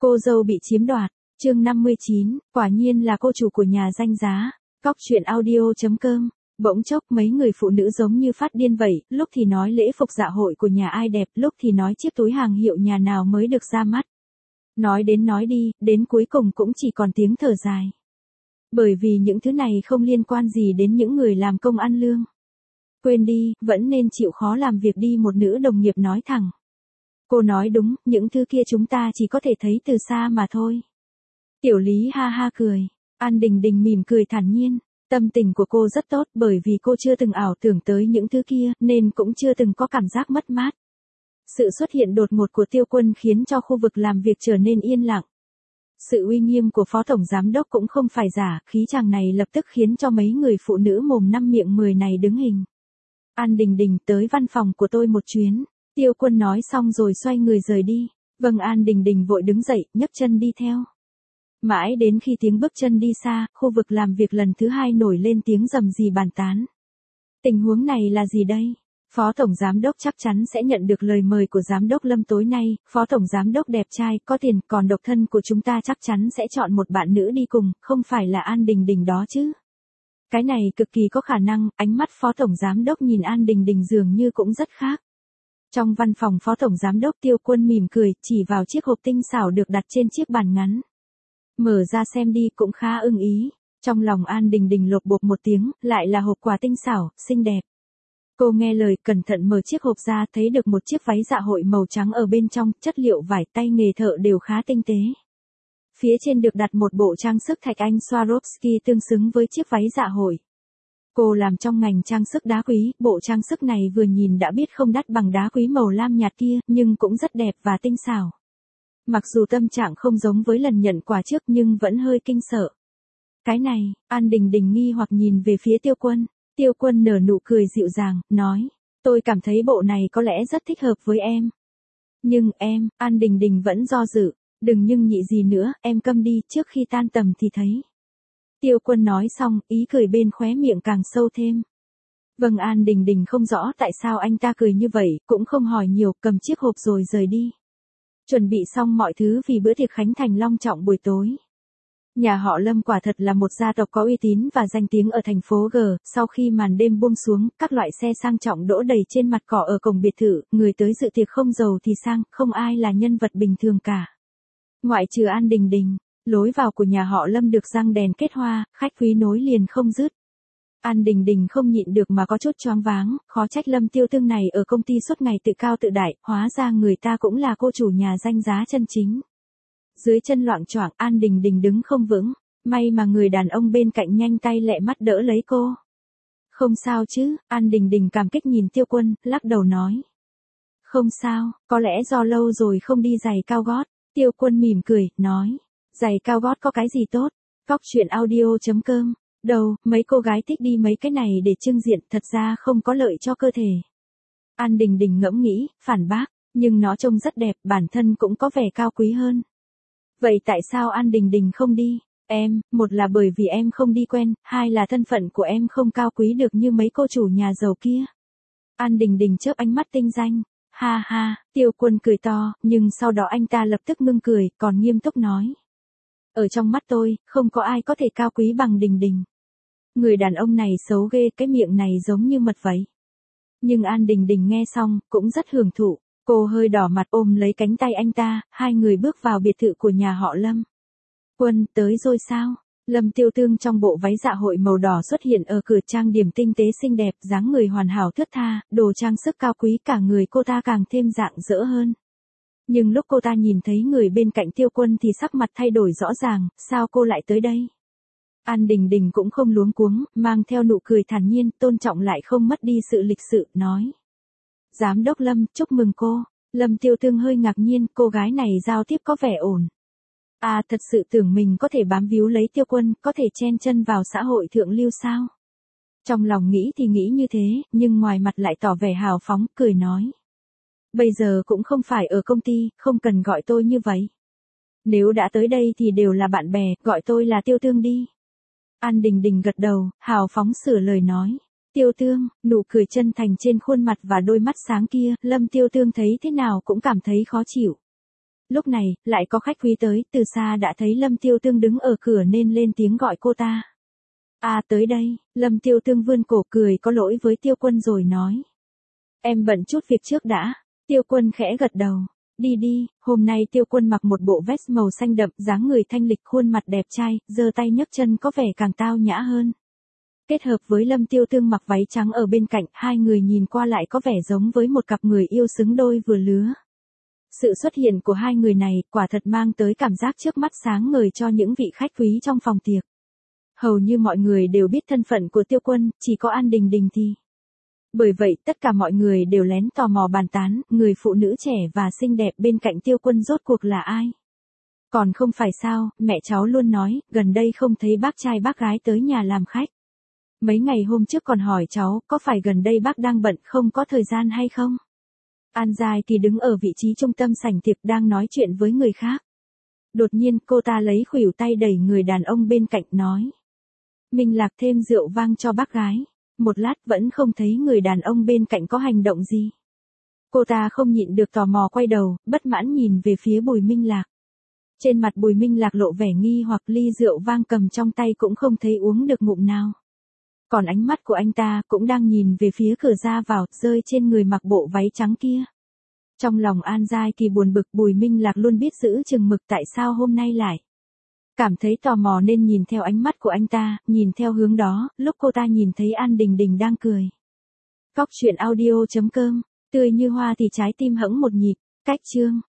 Cô dâu bị chiếm đoạt, chương 59, quả nhiên là cô chủ của nhà danh giá. Cóc truyện audio.com. Bỗng chốc mấy người phụ nữ giống như phát điên vậy, lúc thì nói lễ phục dạ hội của nhà ai đẹp, lúc thì nói chiếc túi hàng hiệu nhà nào mới được ra mắt. Nói đến nói đi, đến cuối cùng cũng chỉ còn tiếng thở dài. Bởi vì những thứ này không liên quan gì đến những người làm công ăn lương. Quên đi, vẫn nên chịu khó làm việc đi, một nữ đồng nghiệp nói thẳng. Cô nói đúng, những thứ kia chúng ta chỉ có thể thấy từ xa mà thôi. Tiểu Lý ha ha cười, An Đình Đình mỉm cười thản nhiên. Tâm tình của cô rất tốt bởi vì cô chưa từng ảo tưởng tới những thứ kia nên cũng chưa từng có cảm giác mất mát. Sự xuất hiện đột ngột của Tiêu Quân khiến cho khu vực làm việc trở nên yên lặng. Sự uy nghiêm của Phó Tổng Giám Đốc cũng không phải giả, khí chàng này lập tức khiến cho mấy người phụ nữ mồm năm miệng 10 này đứng hình. An Đình Đình, tới văn phòng của tôi một chuyến. Tiêu Quân nói xong rồi xoay người rời đi. Vâng, An Đình Đình vội đứng dậy, nhấc chân đi theo. Mãi đến khi tiếng bước chân đi xa, khu vực làm việc lần thứ hai nổi lên tiếng rầm rì bàn tán. Tình huống này là gì đây? Phó Tổng Giám Đốc chắc chắn sẽ nhận được lời mời của Giám Đốc Lâm tối nay. Phó Tổng Giám Đốc đẹp trai, có tiền, còn độc thân của chúng ta chắc chắn sẽ chọn một bạn nữ đi cùng, không phải là An Đình Đình đó chứ? Cái này cực kỳ có khả năng. Ánh mắt Phó Tổng Giám Đốc nhìn An Đình Đình dường như cũng rất khác. Trong văn phòng Phó Tổng Giám Đốc, Tiêu Quân mỉm cười, chỉ vào chiếc hộp tinh xảo được đặt trên chiếc bàn ngắn. Mở ra xem đi, cũng khá ưng ý. Trong lòng An Đình Đình lột bột một tiếng, lại là hộp quà tinh xảo, xinh đẹp. Cô nghe lời, cẩn thận mở chiếc hộp ra, thấy được một chiếc váy dạ hội màu trắng ở bên trong, chất liệu vải tay nghề thợ đều khá tinh tế. Phía trên được đặt một bộ trang sức thạch anh Swarovski tương xứng với chiếc váy dạ hội. Cô làm trong ngành trang sức đá quý, bộ trang sức này vừa nhìn đã biết không đắt bằng đá quý màu lam nhạt kia, nhưng cũng rất đẹp và tinh xảo. Mặc dù tâm trạng không giống với lần nhận quà trước nhưng vẫn hơi kinh sợ. Cái này, An Đình Đình nghi hoặc nhìn về phía Tiêu Quân. Tiêu Quân nở nụ cười dịu dàng, nói, tôi cảm thấy bộ này có lẽ rất thích hợp với em. Nhưng em, An Đình Đình vẫn do dự, đừng nhưng nhị gì nữa, em câm đi, trước khi tan tầm thì thấy. Tiêu Quân nói xong, ý cười bên khóe miệng càng sâu thêm. Vâng, An Đình Đình không rõ tại sao anh ta cười như vậy, cũng không hỏi nhiều, cầm chiếc hộp rồi rời đi. Chuẩn bị xong mọi thứ vì bữa tiệc khánh thành long trọng buổi tối. Nhà họ Lâm quả thật là một gia tộc có uy tín và danh tiếng ở thành phố G. Sau khi màn đêm buông xuống, các loại xe sang trọng đỗ đầy trên mặt cỏ ở cổng biệt thự, người tới dự tiệc không giàu thì sang, không ai là nhân vật bình thường cả. Ngoại trừ An Đình Đình, lối vào của nhà họ Lâm được răng đèn kết hoa, khách quý nối liền không dứt. An Đình Đình không nhịn được mà có chút choáng váng, khó trách Lâm Tiêu Tương này ở công ty suốt ngày tự cao tự đại, hóa ra người ta cũng là cô chủ nhà danh giá chân chính. Dưới chân loạng choạng, An Đình Đình đứng không vững, may mà người đàn ông bên cạnh nhanh tay lẹ mắt đỡ lấy cô. Không sao chứ? An Đình Đình cảm kích nhìn Tiêu Quân, lắc đầu nói. Không sao, có lẽ do lâu rồi không đi giày cao gót. Tiêu Quân mỉm cười, nói, giày cao gót có cái gì tốt? Cóc truyện audio.com. Đâu, mấy cô gái thích đi mấy cái này để trưng diện, thật ra không có lợi cho cơ thể. An Đình Đình ngẫm nghĩ, phản bác, nhưng nó trông rất đẹp, bản thân cũng có vẻ cao quý hơn. Vậy tại sao An Đình Đình không đi? Em, một là bởi vì em không đi quen, hai là thân phận của em không cao quý được như mấy cô chủ nhà giàu kia. An Đình Đình chớp ánh mắt tinh danh. Ha ha, Tiêu Quân cười to, nhưng sau đó anh ta lập tức ngưng cười, còn nghiêm túc nói. Ở trong mắt tôi, không có ai có thể cao quý bằng Đình Đình. Người đàn ông này xấu ghê, cái miệng này giống như mật vậy. Nhưng An Đình Đình nghe xong, cũng rất hưởng thụ. Cô hơi đỏ mặt ôm lấy cánh tay anh ta, hai người bước vào biệt thự của nhà họ Lâm. Quân, tới rồi sao? Lâm Tiêu Tương trong bộ váy dạ hội màu đỏ xuất hiện ở cửa, trang điểm tinh tế xinh đẹp, dáng người hoàn hảo thướt tha, đồ trang sức cao quý, cả người cô ta càng thêm rạng rỡ hơn. Nhưng lúc cô ta nhìn thấy người bên cạnh Tiêu Quân thì sắc mặt thay đổi rõ ràng, sao cô lại tới đây? An Đình Đình cũng không luống cuống, mang theo nụ cười thản nhiên, tôn trọng lại không mất đi sự lịch sự, nói. Giám đốc Lâm, chúc mừng cô. Lâm Tiêu Tương hơi ngạc nhiên, cô gái này giao tiếp có vẻ ổn. À, thật sự tưởng mình có thể bám víu lấy Tiêu Quân, có thể chen chân vào xã hội thượng lưu sao? Trong lòng nghĩ thì nghĩ như thế, nhưng ngoài mặt lại tỏ vẻ hào phóng, cười nói. Bây giờ cũng không phải ở công ty, không cần gọi tôi như vậy. Nếu đã tới đây thì đều là bạn bè, gọi tôi là Tiêu Tương đi. An Đình Đình gật đầu, hào phóng sửa lời nói. Tiêu Tương, nụ cười chân thành trên khuôn mặt và đôi mắt sáng kia, Lâm Tiêu Tương thấy thế nào cũng cảm thấy khó chịu. Lúc này, lại có khách quý tới, từ xa đã thấy Lâm Tiêu Tương đứng ở cửa nên lên tiếng gọi cô ta. Tới đây, Lâm Tiêu Tương vươn cổ cười có lỗi với Tiêu Quân rồi nói. Em bận chút việc trước đã. Tiêu Quân khẽ gật đầu. Đi đi, hôm nay Tiêu Quân mặc một bộ vest màu xanh đậm, dáng người thanh lịch, khuôn mặt đẹp trai, giơ tay nhấc chân có vẻ càng tao nhã hơn. Kết hợp với Lâm Tiêu Tương mặc váy trắng ở bên cạnh, hai người nhìn qua lại có vẻ giống với một cặp người yêu xứng đôi vừa lứa. Sự xuất hiện của hai người này quả thật mang tới cảm giác trước mắt sáng ngời cho những vị khách quý trong phòng tiệc. Hầu như mọi người đều biết thân phận của Tiêu Quân, chỉ có An Đình Đình thì. Bởi vậy tất cả mọi người đều lén tò mò bàn tán, người phụ nữ trẻ và xinh đẹp bên cạnh Tiêu Quân rốt cuộc là ai. Còn không phải sao, mẹ cháu luôn nói, gần đây không thấy bác trai bác gái tới nhà làm khách. Mấy ngày hôm trước còn hỏi cháu, có phải gần đây bác đang bận không có thời gian hay không? An Giai thì đứng ở vị trí trung tâm sảnh tiệc đang nói chuyện với người khác. Đột nhiên cô ta lấy khuỷu tay đẩy người đàn ông bên cạnh nói. Minh Lạc thêm rượu vang cho bác gái. Một lát vẫn không thấy người đàn ông bên cạnh có hành động gì. Cô ta không nhịn được tò mò quay đầu, bất mãn nhìn về phía Bùi Minh Lạc. Trên mặt Bùi Minh Lạc lộ vẻ nghi hoặc ly rượu vang cầm trong tay cũng không thấy uống được ngụm nào. Còn ánh mắt của anh ta cũng đang nhìn về phía cửa ra vào, rơi trên người mặc bộ váy trắng kia. Trong lòng An Giai thì buồn bực, Bùi Minh Lạc luôn biết giữ chừng mực tại sao hôm nay lại. Cảm thấy tò mò nên nhìn theo ánh mắt của anh ta, nhìn theo hướng đó, lúc cô ta nhìn thấy An Đình Đình đang cười. Cóc truyện audio.com, tươi như hoa thì trái tim hững một nhịp, cách chương.